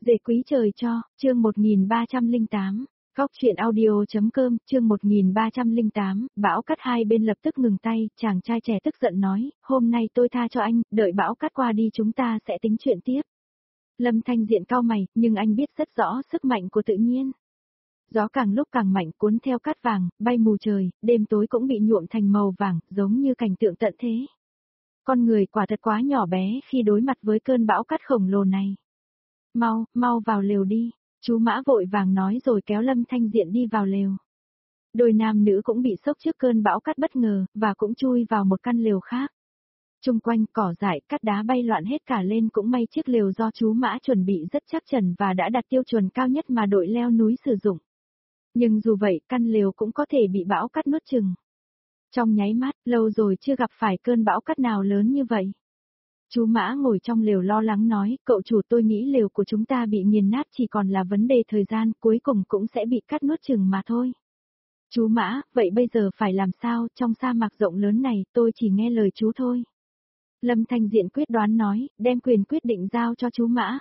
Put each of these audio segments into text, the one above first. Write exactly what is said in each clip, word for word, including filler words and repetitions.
Dễ quý trời cho, chương một nghìn ba trăm lẻ tám, Góc truyện audio.com, chương một nghìn ba trăm lẻ tám, Bão Cát hai bên lập tức ngừng tay, chàng trai trẻ tức giận nói, hôm nay tôi tha cho anh, đợi Bão Cát qua đi chúng ta sẽ tính chuyện tiếp. Lâm Thanh Diện cau mày, nhưng anh biết rất rõ sức mạnh của tự nhiên. Gió càng lúc càng mạnh cuốn theo cát vàng, bay mù trời, đêm tối cũng bị nhuộm thành màu vàng, giống như cảnh tượng tận thế. Con người quả thật quá nhỏ bé khi đối mặt với cơn bão cát khổng lồ này. Mau, mau vào lều đi, chú Mã vội vàng nói rồi kéo Lâm Thanh Diện đi vào lều. Đôi nam nữ cũng bị sốc trước cơn bão cát bất ngờ, và cũng chui vào một căn lều khác. Trung quanh cỏ dại, cát đá bay loạn hết cả lên, cũng may chiếc lều do chú Mã chuẩn bị rất chắc chắn và đã đạt tiêu chuẩn cao nhất mà đội leo núi sử dụng. Nhưng dù vậy, căn lều cũng có thể bị bão cát nuốt chửng. Trong nháy mắt, lâu rồi chưa gặp phải cơn bão cát nào lớn như vậy. Chú Mã ngồi trong lều lo lắng nói, cậu chủ, tôi nghĩ lều của chúng ta bị nghiền nát chỉ còn là vấn đề thời gian, cuối cùng cũng sẽ bị cát nuốt chửng mà thôi. Chú Mã, vậy bây giờ phải làm sao, trong sa mạc rộng lớn này, tôi chỉ nghe lời chú thôi. Lâm Thanh Diện quyết đoán nói, đem quyền quyết định giao cho chú Mã.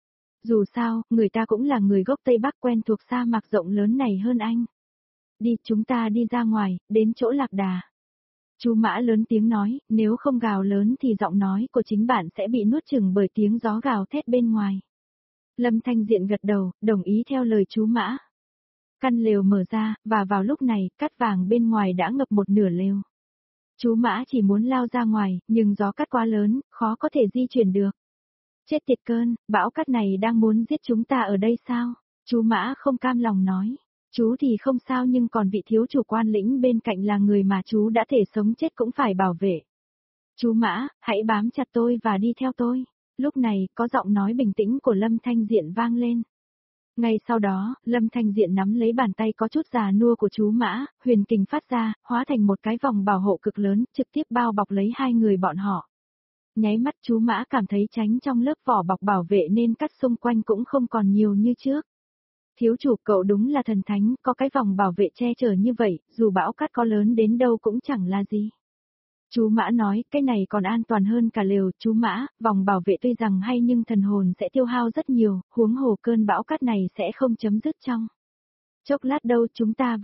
Dù sao, người ta cũng là người gốc Tây Bắc quen thuộc sa mạc rộng lớn này hơn anh. Đi, chúng ta đi ra ngoài, đến chỗ lạc đà. Chú Mã lớn tiếng nói, nếu không gào lớn thì giọng nói của chính bạn sẽ bị nuốt chửng bởi tiếng gió gào thét bên ngoài. Lâm Thanh Diện gật đầu, đồng ý theo lời chú Mã. Căn lều mở ra, và vào lúc này, cát vàng bên ngoài đã ngập một nửa lều. Chú Mã chỉ muốn lao ra ngoài, nhưng gió cát quá lớn, khó có thể di chuyển được. Chết tiệt cơn, bão cát này đang muốn giết chúng ta ở đây sao? Chú Mã không cam lòng nói. Chú thì không sao, nhưng còn vị thiếu chủ quan lĩnh bên cạnh là người mà chú đã thể sống chết cũng phải bảo vệ. Chú Mã, hãy bám chặt tôi và đi theo tôi. Lúc này, có giọng nói bình tĩnh của Lâm Thanh Diện vang lên. Ngay sau đó, Lâm Thanh Diện nắm lấy bàn tay có chút già nua của chú Mã, huyền kình phát ra, hóa thành một cái vòng bảo hộ cực lớn, trực tiếp bao bọc lấy hai người bọn họ. Nháy mắt chú Mã cảm thấy tránh trong lớp vỏ bọc bảo vệ nên cát xung quanh cũng không còn nhiều như trước. Thiếu chủ, cậu đúng là thần thánh, có cái vòng bảo vệ che chở như vậy, dù bão cát có lớn đến đâu cũng chẳng là gì. Chú Mã nói, cái này còn an toàn hơn cả lều. Chú Mã, vòng bảo vệ tuy rằng hay nhưng thần hồn sẽ tiêu hao rất nhiều, huống hồ cơn bão cát này sẽ không chấm dứt trong chốc lát đâu, chúng ta